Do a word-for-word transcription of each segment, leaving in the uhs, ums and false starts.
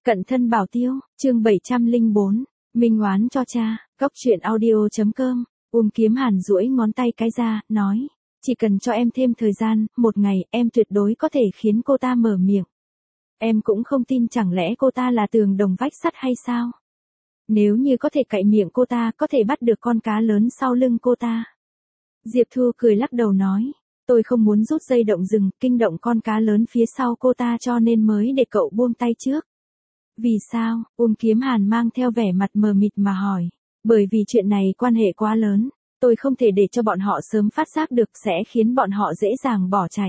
Cận thân bảo tiêu, chương bảy trăm lẻ bốn, minh oán cho cha, góc truyện audio.com, Uông Kiếm Hàn duỗi ngón tay cái ra, nói, chỉ cần cho em thêm thời gian, một ngày, em tuyệt đối có thể khiến cô ta mở miệng. Em cũng không tin chẳng lẽ cô ta là tường đồng vách sắt hay sao? Nếu như có thể cạy miệng cô ta, có thể bắt được con cá lớn sau lưng cô ta. Diệp Thu cười lắc đầu nói, tôi không muốn rút dây động rừng, kinh động con cá lớn phía sau cô ta cho nên mới để cậu buông tay trước. Vì sao? Uông Kiếm Hàn mang theo vẻ mặt mờ mịt mà hỏi. Bởi vì chuyện này quan hệ quá lớn, tôi không thể để cho bọn họ sớm phát giác được sẽ khiến bọn họ dễ dàng bỏ chạy.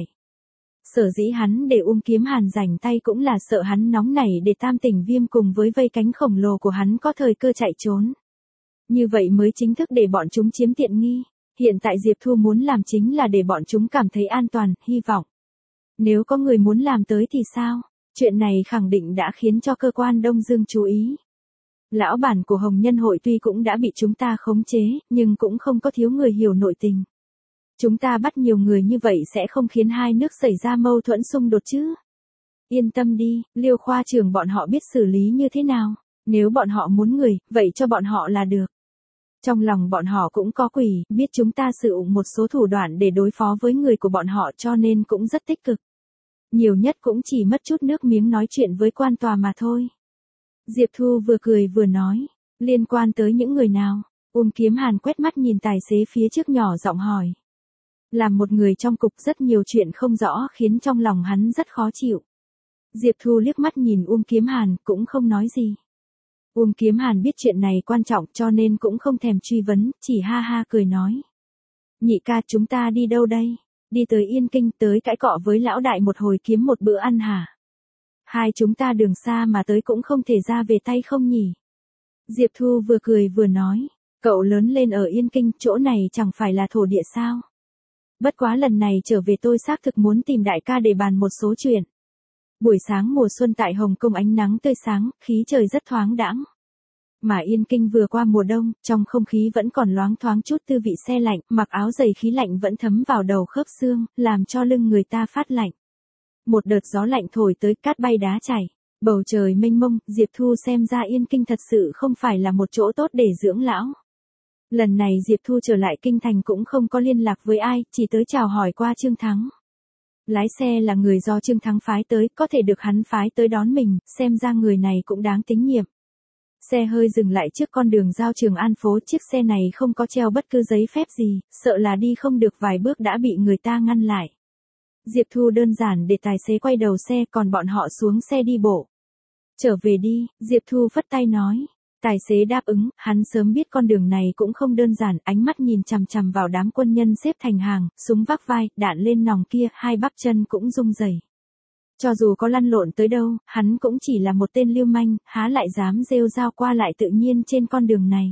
Sở dĩ hắn để Uông Kiếm Hàn rảnh tay cũng là sợ hắn nóng nảy để Tam Tỉnh Viêm cùng với vây cánh khổng lồ của hắn có thời cơ chạy trốn. Như vậy mới chính thức để bọn chúng chiếm tiện nghi. Hiện tại Diệp Thu muốn làm chính là để bọn chúng cảm thấy an toàn, hy vọng. Nếu có người muốn làm tới thì sao? Chuyện này khẳng định đã khiến cho cơ quan Đông Dương chú ý. Lão bản của Hồng Nhân Hội tuy cũng đã bị chúng ta khống chế, nhưng cũng không có thiếu người hiểu nội tình. Chúng ta bắt nhiều người như vậy sẽ không khiến hai nước xảy ra mâu thuẫn xung đột chứ. Yên tâm đi, Liêu khoa trưởng bọn họ biết xử lý như thế nào. Nếu bọn họ muốn người, vậy cho bọn họ là được. Trong lòng bọn họ cũng có quỷ, biết chúng ta sử dụng một số thủ đoạn để đối phó với người của bọn họ cho nên cũng rất tích cực. Nhiều nhất cũng chỉ mất chút nước miếng nói chuyện với quan tòa mà thôi. Diệp Thu vừa cười vừa nói, liên quan tới những người nào? Uông Kiếm Hàn quét mắt nhìn tài xế phía trước nhỏ giọng hỏi. Làm một người trong cục rất nhiều chuyện không rõ khiến trong lòng hắn rất khó chịu. Diệp Thu liếc mắt nhìn Uông Kiếm Hàn cũng không nói gì. Uông Kiếm Hàn biết chuyện này quan trọng cho nên cũng không thèm truy vấn, chỉ ha ha cười nói. Nhị ca, chúng ta đi đâu đây? Đi tới Yên Kinh, tới cãi cọ với lão đại một hồi kiếm một bữa ăn hả? Hai chúng ta đường xa mà tới cũng không thể ra về tay không nhỉ? Diệp Thu vừa cười vừa nói, cậu lớn lên ở Yên Kinh, chỗ này chẳng phải là thổ địa sao? Bất quá lần này trở về tôi xác thực muốn tìm đại ca để bàn một số chuyện. Buổi sáng mùa xuân tại Hồng Kông ánh nắng tươi sáng, khí trời rất thoáng đãng. Mà Yên Kinh vừa qua mùa đông, trong không khí vẫn còn loáng thoáng chút tư vị se lạnh, mặc áo dày khí lạnh vẫn thấm vào đầu khớp xương, làm cho lưng người ta phát lạnh. Một đợt gió lạnh thổi tới, cát bay đá chảy, bầu trời mênh mông, Diệp Thu xem ra Yên Kinh thật sự không phải là một chỗ tốt để dưỡng lão. Lần này Diệp Thu trở lại kinh thành cũng không có liên lạc với ai, chỉ tới chào hỏi qua Trương Thắng. Lái xe là người do Trương Thắng phái tới, có thể được hắn phái tới đón mình, xem ra người này cũng đáng tín nhiệm. Xe hơi dừng lại trước con đường giao Trường An phố, chiếc xe này không có treo bất cứ giấy phép gì, sợ là đi không được vài bước đã bị người ta ngăn lại. Diệp Thu đơn giản để tài xế quay đầu xe, còn bọn họ xuống xe đi bộ. Trở về đi, Diệp Thu phất tay nói. Tài xế đáp ứng, hắn sớm biết con đường này cũng không đơn giản, ánh mắt nhìn chằm chằm vào đám quân nhân xếp thành hàng, súng vác vai, đạn lên nòng kia, hai bắp chân cũng rung rẩy. Cho dù có lăn lộn tới đâu, hắn cũng chỉ là một tên lưu manh, há lại dám rêu rao qua lại tự nhiên trên con đường này.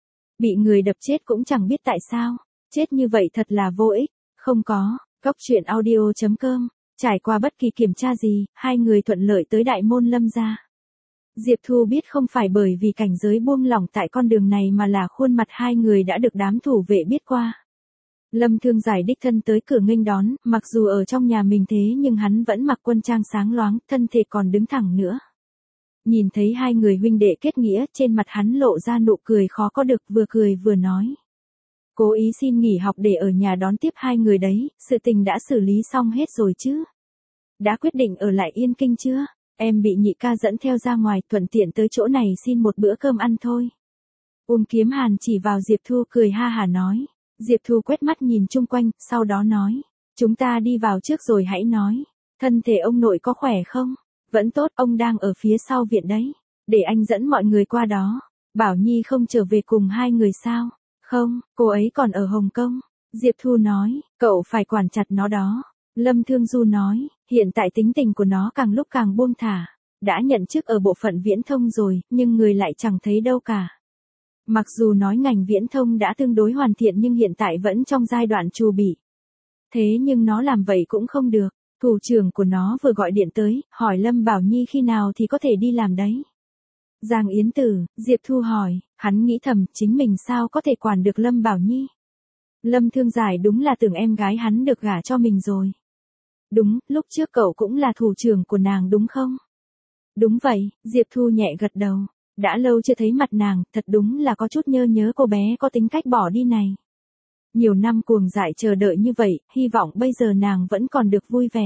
Bị người đập chết cũng chẳng biết tại sao, chết như vậy thật là vô ích, không có, góc truyện audio.com, trải qua bất kỳ kiểm tra gì, hai người thuận lợi tới Đại Môn Lâm gia. Diệp Thu biết không phải bởi vì cảnh giới buông lỏng tại con đường này mà là khuôn mặt hai người đã được đám thủ vệ biết qua. Lâm Thương Giải đích thân tới cửa nghênh đón, mặc dù ở trong nhà mình thế nhưng hắn vẫn mặc quân trang sáng loáng, thân thể còn đứng thẳng nữa. Nhìn thấy hai người huynh đệ kết nghĩa, trên mặt hắn lộ ra nụ cười khó có được, vừa cười vừa nói. Cố ý xin nghỉ học để ở nhà đón tiếp hai người đấy, sự tình đã xử lý xong hết rồi chứ? Đã quyết định ở lại Yên Kinh chưa? Em bị nhị ca dẫn theo ra ngoài, thuận tiện tới chỗ này xin một bữa cơm ăn thôi. Uông Kiếm Hàn chỉ vào Diệp Thu cười ha hả nói. Diệp Thu quét mắt nhìn chung quanh, sau đó nói. Chúng ta đi vào trước rồi hãy nói. Thân thể ông nội có khỏe không? Vẫn tốt, ông đang ở phía sau viện đấy. Để anh dẫn mọi người qua đó. Bảo Nhi không trở về cùng hai người sao? Không, cô ấy còn ở Hồng Kông. Diệp Thu nói, cậu phải quản chặt nó đó. Lâm Thương Du nói, hiện tại tính tình của nó càng lúc càng buông thả. Đã nhận chức ở bộ phận viễn thông rồi, nhưng người lại chẳng thấy đâu cả. Mặc dù nói ngành viễn thông đã tương đối hoàn thiện nhưng hiện tại vẫn trong giai đoạn trù bị. Thế nhưng nó làm vậy cũng không được. Thủ trưởng của nó vừa gọi điện tới, hỏi Lâm Bảo Nhi khi nào thì có thể đi làm đấy. Giang Yến Tử, Diệp Thu hỏi, hắn nghĩ thầm chính mình sao có thể quản được Lâm Bảo Nhi. Lâm Thương Giải đúng là tưởng em gái hắn được gả cho mình rồi. Đúng, lúc trước cậu cũng là thủ trưởng của nàng đúng không? Đúng vậy, Diệp Thu nhẹ gật đầu. Đã lâu chưa thấy mặt nàng, thật đúng là có chút nhớ nhớ cô bé có tính cách bỏ đi này. Nhiều năm cuồng dại chờ đợi như vậy, hy vọng bây giờ nàng vẫn còn được vui vẻ.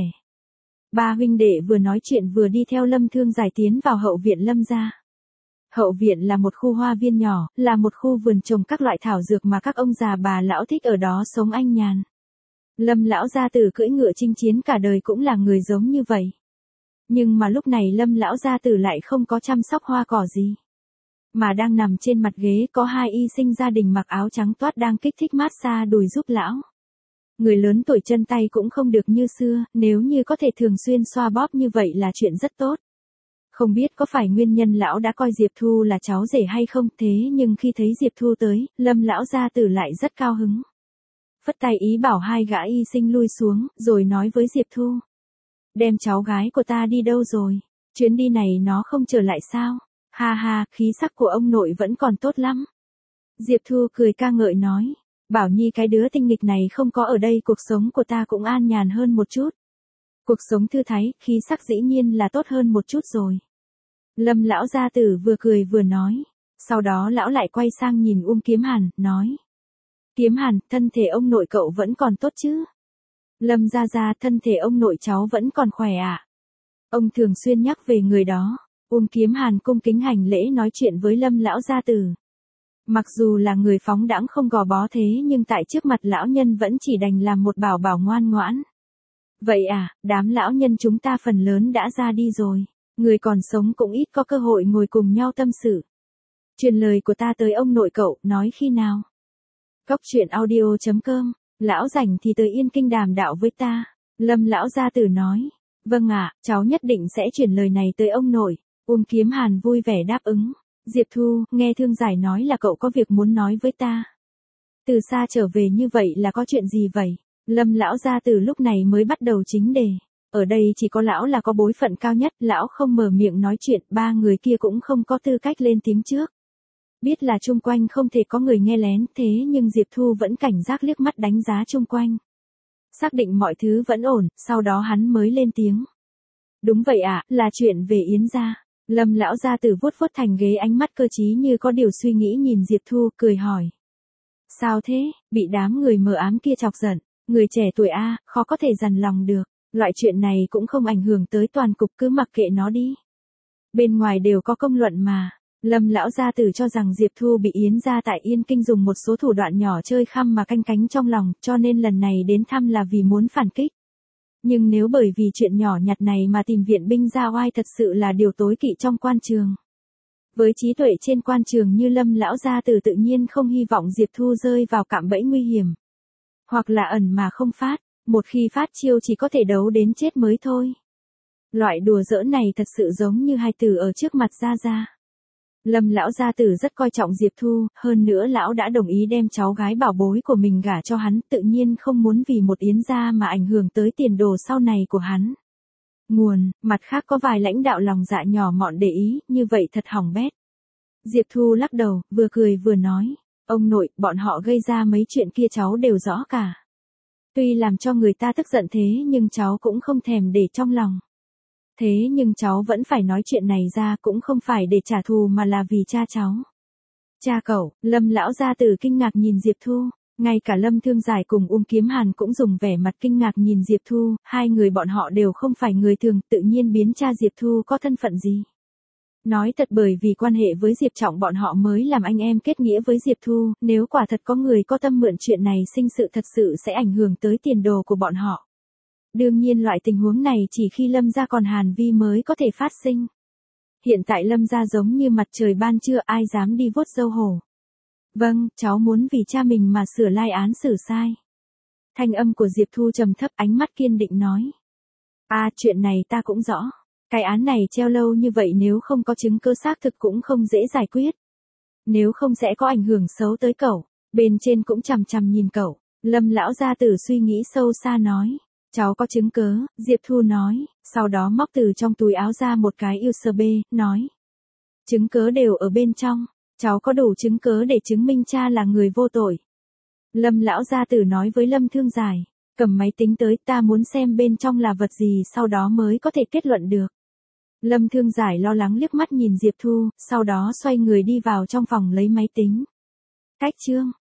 Ba huynh đệ vừa nói chuyện vừa đi theo Lâm Thương Giải tiến vào hậu viện Lâm gia. Hậu viện là một khu hoa viên nhỏ, là một khu vườn trồng các loại thảo dược mà các ông già bà lão thích ở đó sống anh nhàn. Lâm lão gia tử cưỡi ngựa chinh chiến cả đời cũng là người giống như vậy. Nhưng mà lúc này Lâm lão gia tử lại không có chăm sóc hoa cỏ gì. Mà đang nằm trên mặt ghế có hai y sinh gia đình mặc áo trắng toát đang kích thích massage đùi giúp lão. Người lớn tuổi chân tay cũng không được như xưa, nếu như có thể thường xuyên xoa bóp như vậy là chuyện rất tốt. Không biết có phải nguyên nhân lão đã coi Diệp Thu là cháu rể hay không, thế nhưng khi thấy Diệp Thu tới, Lâm lão gia tử lại rất cao hứng. Phất tay ý bảo hai gã y sinh lui xuống, rồi nói với Diệp Thu. Đem cháu gái của ta đi đâu rồi? Chuyến đi này nó không trở lại sao? Ha ha, khí sắc của ông nội vẫn còn tốt lắm. Diệp Thu cười ca ngợi nói. Bảo Nhi cái đứa tinh nghịch này không có ở đây cuộc sống của ta cũng an nhàn hơn một chút. Cuộc sống thư thái, khí sắc dĩ nhiên là tốt hơn một chút rồi. Lâm lão gia tử vừa cười vừa nói. Sau đó lão lại quay sang nhìn Uông Kiếm Hàn, nói. Kiếm Hàn, thân thể ông nội cậu vẫn còn tốt chứ? Lâm gia gia, thân thể ông nội cháu vẫn còn khỏe ạ. À? Ông thường xuyên nhắc về người đó. Uông Kiếm Hàn cung kính hành lễ nói chuyện với Lâm lão gia tử. Mặc dù là người phóng đãng không gò bó thế nhưng tại trước mặt lão nhân vẫn chỉ đành làm một bảo bảo ngoan ngoãn. Vậy à, đám lão nhân chúng ta phần lớn đã ra đi rồi. Người còn sống cũng ít có cơ hội ngồi cùng nhau tâm sự. Truyền lời của ta tới ông nội cậu, nói khi nào? Cóc truyện audio chấm com, lão rảnh thì tới Yên Kinh đàm đạo với ta. Lâm lão gia tử nói. Vâng ạ, cháu nhất định sẽ chuyển lời này tới ông nội. Uông Kiếm Hàn vui vẻ đáp ứng. Diệp Thu, nghe Thương Giải nói là cậu có việc muốn nói với ta. Từ xa trở về như vậy là có chuyện gì vậy? Lâm lão gia tử lúc này mới bắt đầu chính đề. Ở đây chỉ có lão là có bối phận cao nhất, lão không mở miệng nói chuyện, ba người kia cũng không có tư cách lên tiếng trước. Biết là chung quanh không thể có người nghe lén, thế nhưng Diệp Thu vẫn cảnh giác liếc mắt đánh giá chung quanh. Xác định mọi thứ vẫn ổn, sau đó hắn mới lên tiếng. Đúng vậy ạ, à, là chuyện về Yến gia. Lâm lão gia tử vuốt vuốt thành ghế, ánh mắt cơ trí như có điều suy nghĩ nhìn Diệp Thu, cười hỏi. Sao thế, bị đám người mờ ám kia chọc giận, người trẻ tuổi a, à, khó có thể dằn lòng được, loại chuyện này cũng không ảnh hưởng tới toàn cục, cứ mặc kệ nó đi. Bên ngoài đều có công luận mà. Lâm lão gia tử cho rằng Diệp Thu bị Yến gia tại Yên Kinh dùng một số thủ đoạn nhỏ chơi khăm mà canh cánh trong lòng, cho nên lần này đến thăm là vì muốn phản kích. Nhưng nếu bởi vì chuyện nhỏ nhặt này mà tìm viện binh ra oai thật sự là điều tối kỵ trong quan trường. Với trí tuệ trên quan trường như Lâm lão gia tử tự nhiên không hy vọng Diệp Thu rơi vào cạm bẫy nguy hiểm. Hoặc là ẩn mà không phát, một khi phát chiêu chỉ có thể đấu đến chết mới thôi. Loại đùa giỡn này thật sự giống như hai tử ở trước mặt gia gia. Lâm lão gia tử rất coi trọng Diệp Thu, hơn nữa lão đã đồng ý đem cháu gái bảo bối của mình gả cho hắn, tự nhiên không muốn vì một Yến gia mà ảnh hưởng tới tiền đồ sau này của hắn. Nguồn, mặt khác có vài lãnh đạo lòng dạ nhỏ mọn để ý, như vậy thật hỏng bét. Diệp Thu lắc đầu, vừa cười vừa nói, ông nội, bọn họ gây ra mấy chuyện kia cháu đều rõ cả. Tuy làm cho người ta tức giận thế nhưng cháu cũng không thèm để trong lòng. Thế nhưng cháu vẫn phải nói chuyện này ra, cũng không phải để trả thù mà là vì cha cháu. Cha cậu, Lâm lão gia tử kinh ngạc nhìn Diệp Thu, ngay cả Lâm Thương Giải cùng Uông Kiếm Hàn cũng dùng vẻ mặt kinh ngạc nhìn Diệp Thu, hai người bọn họ đều không phải người thường, tự nhiên biến cha Diệp Thu có thân phận gì. Nói thật, bởi vì quan hệ với Diệp Trọng bọn họ mới làm anh em kết nghĩa với Diệp Thu, nếu quả thật có người có tâm mượn chuyện này sinh sự thật sự sẽ ảnh hưởng tới tiền đồ của bọn họ. Đương nhiên loại tình huống này chỉ khi Lâm gia còn Hàn Vi mới có thể phát sinh. Hiện tại Lâm gia giống như mặt trời ban trưa, ai dám đi vuốt râu hổ. Vâng, cháu muốn vì cha mình mà sửa lai án xử sai. Thanh âm của Diệp Thu trầm thấp, ánh mắt kiên định nói. À, chuyện này ta cũng rõ. Cái án này treo lâu như vậy nếu không có chứng cứ xác thực cũng không dễ giải quyết. Nếu không sẽ có ảnh hưởng xấu tới cậu. Bên trên cũng chằm chằm nhìn cậu. Lâm lão gia tử suy nghĩ sâu xa nói. Cháu có chứng cứ, Diệp Thu nói, sau đó móc từ trong túi áo ra một cái u ét bê, nói. Chứng cứ đều ở bên trong, cháu có đủ chứng cứ để chứng minh cha là người vô tội. Lâm lão gia tử nói với Lâm Thương Giải, cầm máy tính tới, ta muốn xem bên trong là vật gì sau đó mới có thể kết luận được. Lâm Thương Giải lo lắng liếc mắt nhìn Diệp Thu, sau đó xoay người đi vào trong phòng lấy máy tính. Cách chương.